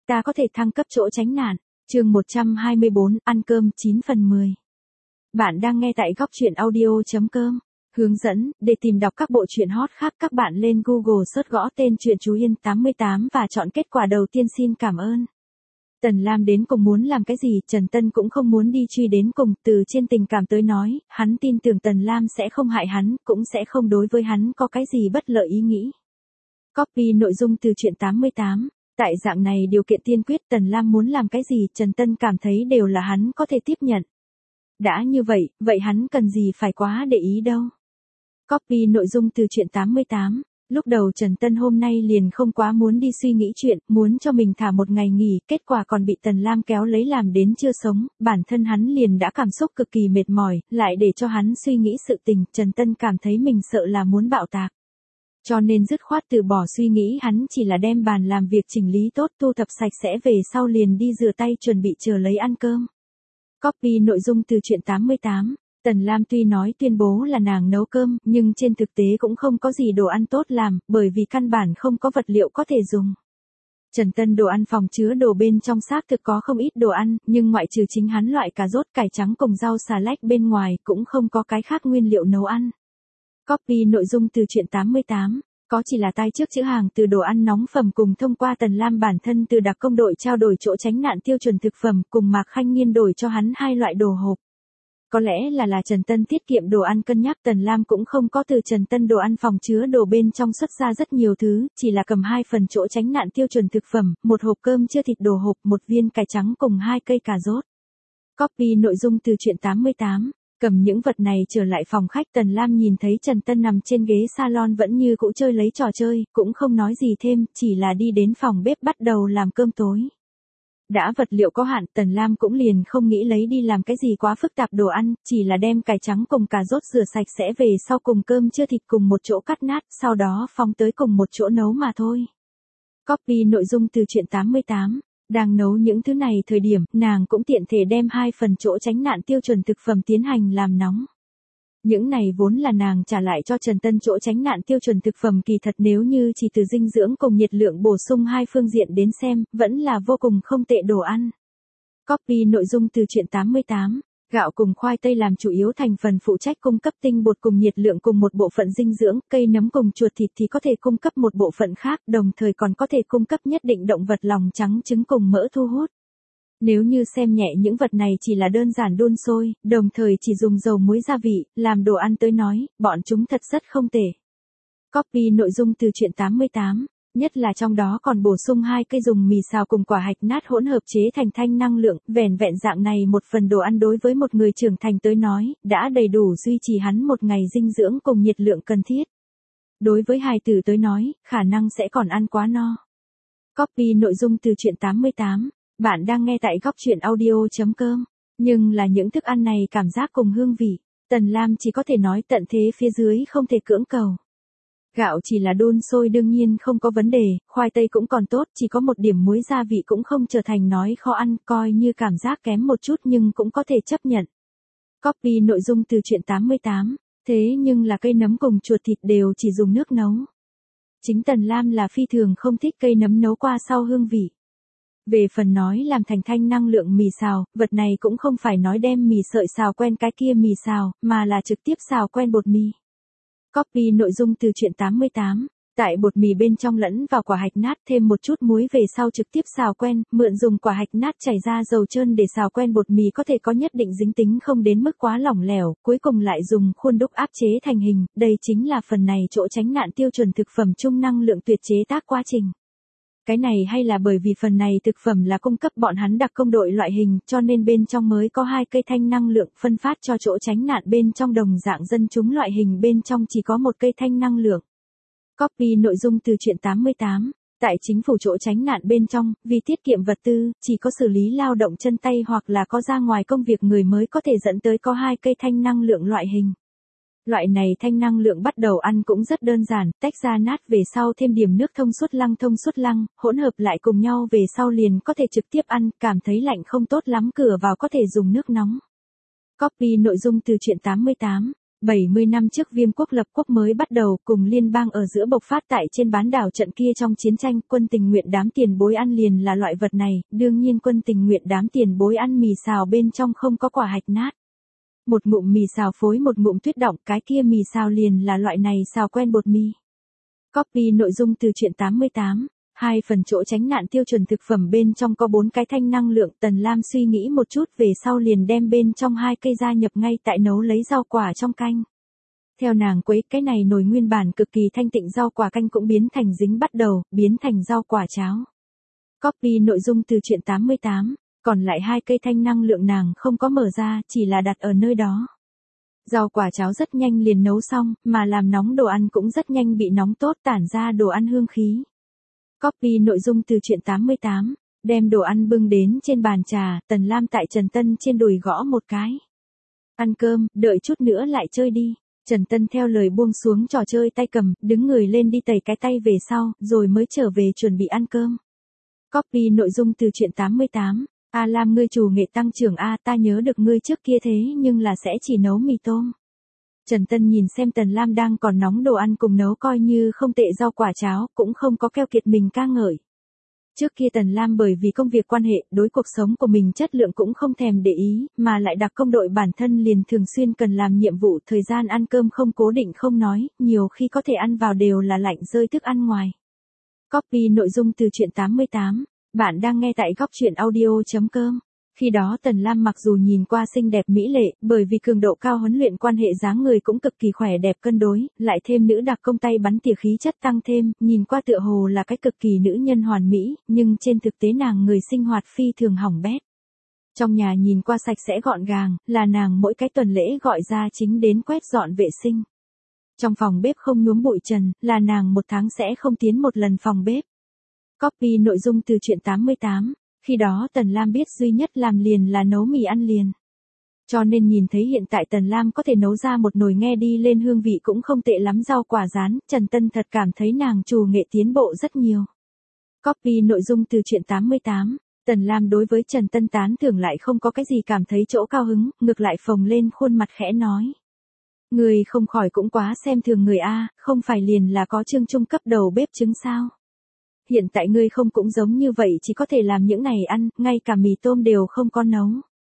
ta có thể thăng cấp chỗ tránh nạn. Chương 124, ăn cơm 9 phần 10. Bạn đang nghe tại góc truyện audio.com. Hướng dẫn, để tìm đọc các bộ truyện hot khác các bạn lên Google search gõ tên truyện Chú Yên 88 và chọn kết quả đầu tiên. Xin cảm ơn. Tần Lam đến cùng muốn làm cái gì, Trần Tân cũng không muốn đi truy đến cùng, từ trên tình cảm tới nói, hắn tin tưởng Tần Lam sẽ không hại hắn, cũng sẽ không đối với hắn có cái gì bất lợi ý nghĩ. Copy nội dung từ truyện 88. Tại dạng này điều kiện tiên quyết, Tần Lam muốn làm cái gì, Trần Tân cảm thấy đều là hắn có thể tiếp nhận. Đã như vậy, vậy hắn cần gì phải quá để ý đâu. Copy nội dung từ truyện 88. Lúc đầu Trần Tân hôm nay liền không quá muốn đi suy nghĩ chuyện, muốn cho mình thả một ngày nghỉ, kết quả còn bị Tần Lam kéo lấy làm đến chưa sống, bản thân hắn liền đã cảm xúc cực kỳ mệt mỏi, lại để cho hắn suy nghĩ sự tình, Trần Tân cảm thấy mình sợ là muốn bạo tạc. Cho nên dứt khoát từ bỏ suy nghĩ, hắn chỉ là đem bàn làm việc chỉnh lý tốt, thu thập sạch sẽ về sau liền đi rửa tay chuẩn bị chờ lấy ăn cơm. Copy nội dung từ truyện 88. Tần Lam tuy nói tuyên bố là nàng nấu cơm, nhưng trên thực tế cũng không có gì đồ ăn tốt làm, bởi vì căn bản không có vật liệu có thể dùng. Trần Tân đồ ăn phòng chứa đồ bên trong xác thực có không ít đồ ăn, nhưng ngoại trừ chính hắn loại cà rốt, cải trắng cùng rau xà lách bên ngoài, cũng không có cái khác nguyên liệu nấu ăn. Copy nội dung từ truyện 88. Có chỉ là tai trước chữ hàng từ đồ ăn nóng phẩm cùng thông qua Tần Lam bản thân từ đặc công đội trao đổi chỗ tránh nạn tiêu chuẩn thực phẩm cùng Mạc Khanh Nhiên đổi cho hắn 2 loại đồ hộp. Có lẽ là Trần Tân tiết kiệm đồ ăn cân nhắc, Tần Lam cũng không có từ Trần Tân đồ ăn phòng chứa đồ bên trong xuất ra rất nhiều thứ, chỉ là cầm 2 phần chỗ tránh nạn tiêu chuẩn thực phẩm, 1 hộp cơm chưa thịt đồ hộp, 1 viên cải trắng cùng 2 cây cà rốt. Copy nội dung từ truyện 88. Cầm những vật này trở lại phòng khách, Tần Lam nhìn thấy Trần Tân nằm trên ghế salon vẫn như cũ chơi lấy trò chơi, cũng không nói gì thêm, chỉ là đi đến phòng bếp bắt đầu làm cơm tối. Đã vật liệu có hạn, Tần Lam cũng liền không nghĩ lấy đi làm cái gì quá phức tạp đồ ăn, chỉ là đem cải trắng cùng cà rốt rửa sạch sẽ về sau cùng cơm chưa thịt cùng một chỗ cắt nát, sau đó phóng tới cùng một chỗ nấu mà thôi. Copy nội dung từ truyện 88. Đang nấu những thứ này thời điểm, nàng cũng tiện thể đem 2 phần chỗ tránh nạn tiêu chuẩn thực phẩm tiến hành làm nóng. Những này vốn là nàng trả lại cho Trần Tân chỗ tránh nạn tiêu chuẩn thực phẩm, kỳ thật nếu như chỉ từ dinh dưỡng cùng nhiệt lượng bổ sung 2 phương diện đến xem, vẫn là vô cùng không tệ đồ ăn. Copy nội dung từ truyện 88. Gạo cùng khoai tây làm chủ yếu thành phần phụ trách cung cấp tinh bột cùng nhiệt lượng cùng một bộ phận dinh dưỡng, cây nấm cùng chuột thịt thì có thể cung cấp một bộ phận khác, đồng thời còn có thể cung cấp nhất định động vật lòng trắng trứng cùng mỡ thu hút. Nếu như xem nhẹ những vật này chỉ là đơn giản đun sôi, đồng thời chỉ dùng dầu muối gia vị, làm đồ ăn tới nói, bọn chúng thật rất không tệ. Copy nội dung từ truyện 88. Nhất là trong đó còn bổ sung 2 cây dùng mì xào cùng quả hạch nát hỗn hợp chế thành thanh năng lượng, vẻn vẹn dạng này một phần đồ ăn đối với một người trưởng thành tới nói, đã đầy đủ duy trì hắn một ngày dinh dưỡng cùng nhiệt lượng cần thiết. Đối với hài tử tới nói, khả năng sẽ còn ăn quá no. Copy nội dung từ truyện 88. Bạn đang nghe tại góc truyện audio.com. Nhưng là những thức ăn này cảm giác cùng hương vị, Tần Lam chỉ có thể nói tận thế phía dưới không thể cưỡng cầu. Gạo chỉ là đun sôi đương nhiên không có vấn đề, khoai tây cũng còn tốt, chỉ có một điểm muối gia vị cũng không trở thành nói khó ăn, coi như cảm giác kém một chút nhưng cũng có thể chấp nhận. Copy nội dung từ truyện 88. Thế nhưng là cây nấm cùng chuột thịt đều chỉ dùng nước nấu. Chính Tần Lam là phi thường không thích cây nấm nấu qua sau hương vị. Về phần nói làm thành thanh năng lượng mì xào, vật này cũng không phải nói đem mì sợi xào quen cái kia mì xào, mà là trực tiếp xào quen bột mì. Copy nội dung từ truyện 88. Tại bột mì bên trong lẫn vào quả hạch nát, thêm một chút muối về sau trực tiếp xào quen, mượn dùng quả hạch nát chảy ra dầu trơn để xào quen bột mì có thể có nhất định dính tính không đến mức quá lỏng lẻo, cuối cùng lại dùng khuôn đúc áp chế thành hình, đây chính là phần này chỗ tránh nạn tiêu chuẩn thực phẩm chung năng lượng tuyệt chế tác quá trình. Cái này hay là bởi vì phần này thực phẩm là cung cấp bọn hắn đặc công đội loại hình, cho nên bên trong mới có 2 cây thanh năng lượng phân phát cho chỗ tránh nạn bên trong đồng dạng dân chúng loại hình bên trong chỉ có 1 cây thanh năng lượng. Copy nội dung từ truyện 88. Tại chính phủ chỗ tránh nạn bên trong, vì tiết kiệm vật tư, chỉ có xử lý lao động chân tay hoặc là có ra ngoài công việc người mới có thể dẫn tới có 2 cây thanh năng lượng loại hình. Loại này thanh năng lượng bắt đầu ăn cũng rất đơn giản, tách ra nát về sau thêm điểm nước thông suốt lăng, hỗn hợp lại cùng nhau về sau liền có thể trực tiếp ăn, cảm thấy lạnh không tốt lắm cửa vào có thể dùng nước nóng. Copy nội dung từ truyện 88. 70 năm trước Viêm quốc lập quốc mới bắt đầu, cùng liên bang ở giữa bộc phát tại trên bán đảo trận kia trong chiến tranh, quân tình nguyện đám tiền bối ăn liền là loại vật này, đương nhiên quân tình nguyện đám tiền bối ăn mì xào bên trong không có quả hạch nát. Một ngụm mì xào phối một ngụm tuyết đọng, cái kia mì xào liền là loại này xào quen bột mì. Copy nội dung từ truyện 88. 2 phần chỗ tránh nạn tiêu chuẩn thực phẩm bên trong có 4 cái thanh năng lượng. Tần Lam suy nghĩ một chút về sau liền đem bên trong 2 cây gia nhập ngay tại nấu lấy rau quả trong canh. Theo nàng quấy, cái này nồi nguyên bản cực kỳ thanh tịnh rau quả canh cũng biến thành dính bắt đầu, biến thành rau quả cháo. Copy nội dung từ truyện 88. Còn lại 2 cây thanh năng lượng nàng không có mở ra, chỉ là đặt ở nơi đó. Rau quả cháo rất nhanh liền nấu xong, mà làm nóng đồ ăn cũng rất nhanh bị nóng tốt, tản ra đồ ăn hương khí. Copy nội dung từ truyện 88. Đem đồ ăn bưng đến trên bàn trà, Tần Lam tại Trần Tân trên đùi gõ một cái. Ăn cơm, đợi chút nữa lại chơi đi. Trần Tân theo lời buông xuống trò chơi tay cầm, đứng người lên đi tẩy cái tay về sau, rồi mới trở về chuẩn bị ăn cơm. Copy nội dung từ truyện 88. A Lam ngươi chủ nghệ tăng trưởng A, ta nhớ được ngươi trước kia thế nhưng là sẽ chỉ nấu mì tôm. Trần Tân nhìn xem Tần Lam đang còn nóng đồ ăn cùng nấu coi như không tệ rau quả cháo, cũng không có keo kiệt mình ca ngợi. Trước kia Tần Lam bởi vì công việc quan hệ, đối cuộc sống của mình chất lượng cũng không thèm để ý, mà lại đặc công đội bản thân liền thường xuyên cần làm nhiệm vụ, thời gian ăn cơm không cố định không nói, nhiều khi có thể ăn vào đều là lạnh rơi thức ăn ngoài. Copy nội dung từ truyện 88. Bạn đang nghe tại góc truyện audio.com. Khi đó Tần Lam mặc dù nhìn qua xinh đẹp mỹ lệ, bởi vì cường độ cao huấn luyện quan hệ dáng người cũng cực kỳ khỏe đẹp cân đối, lại thêm nữ đặc công tay bắn tỉa khí chất tăng thêm, nhìn qua tựa hồ là cái cực kỳ nữ nhân hoàn mỹ, nhưng trên thực tế nàng người sinh hoạt phi thường hỏng bét. Trong nhà nhìn qua sạch sẽ gọn gàng, là nàng mỗi cái tuần lễ gọi ra chính đến quét dọn vệ sinh. Trong phòng bếp không nhuốm bụi trần, là nàng một tháng sẽ không tiến một lần phòng bếp. Copy nội dung từ truyện 88. Khi đó Tần Lam biết duy nhất làm liền là nấu mì ăn liền. Cho nên nhìn thấy hiện tại Tần Lam có thể nấu ra một nồi nghe đi lên hương vị cũng không tệ lắm rau quả rán, Trần Tân thật cảm thấy nàng chủ nghệ tiến bộ rất nhiều. Copy nội dung từ truyện 88. Tần Lam đối với Trần Tân tán thưởng lại không có cái gì cảm thấy chỗ cao hứng, ngược lại phồng lên khuôn mặt khẽ nói. Người không khỏi cũng quá xem thường người A, không phải liền là có chương trung cấp đầu bếp trứng sao. Hiện tại ngươi không cũng giống như vậy chỉ có thể làm những này ăn, ngay cả mì tôm đều không có nấu.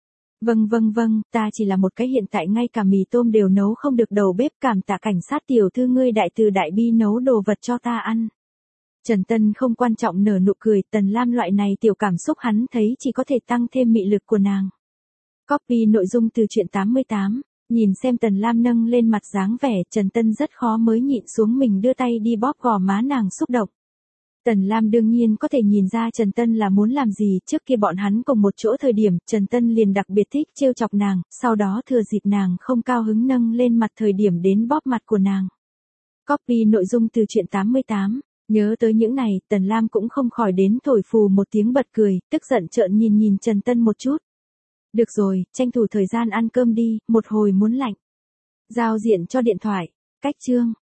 Vâng, ta chỉ là một cái hiện tại ngay cả mì tôm đều nấu không được đầu bếp, cảm tạ cảnh sát tiểu thư ngươi đại từ đại bi nấu đồ vật cho ta ăn. Trần Tân không quan trọng nở nụ cười, Tần Lam loại này tiểu cảm xúc hắn thấy chỉ có thể tăng thêm mị lực của nàng. Copy nội dung từ truyện 88. Nhìn xem Tần Lam nâng lên mặt dáng vẻ, Trần Tân rất khó mới nhịn xuống mình đưa tay đi bóp gò má nàng xúc động. Tần Lam đương nhiên có thể nhìn ra Trần Tân là muốn làm gì, trước kia bọn hắn cùng một chỗ thời điểm, Trần Tân liền đặc biệt thích trêu chọc nàng, sau đó thừa dịp nàng không cao hứng nâng lên mặt thời điểm đến bóp mặt của nàng. Copy nội dung từ truyện 88. Nhớ tới những này, Tần Lam cũng không khỏi đến thổi phù một tiếng bật cười, tức giận trợn nhìn Trần Tân một chút. Được rồi, tranh thủ thời gian ăn cơm đi, một hồi muốn lạnh. Giao diện cho điện thoại. Cách chương.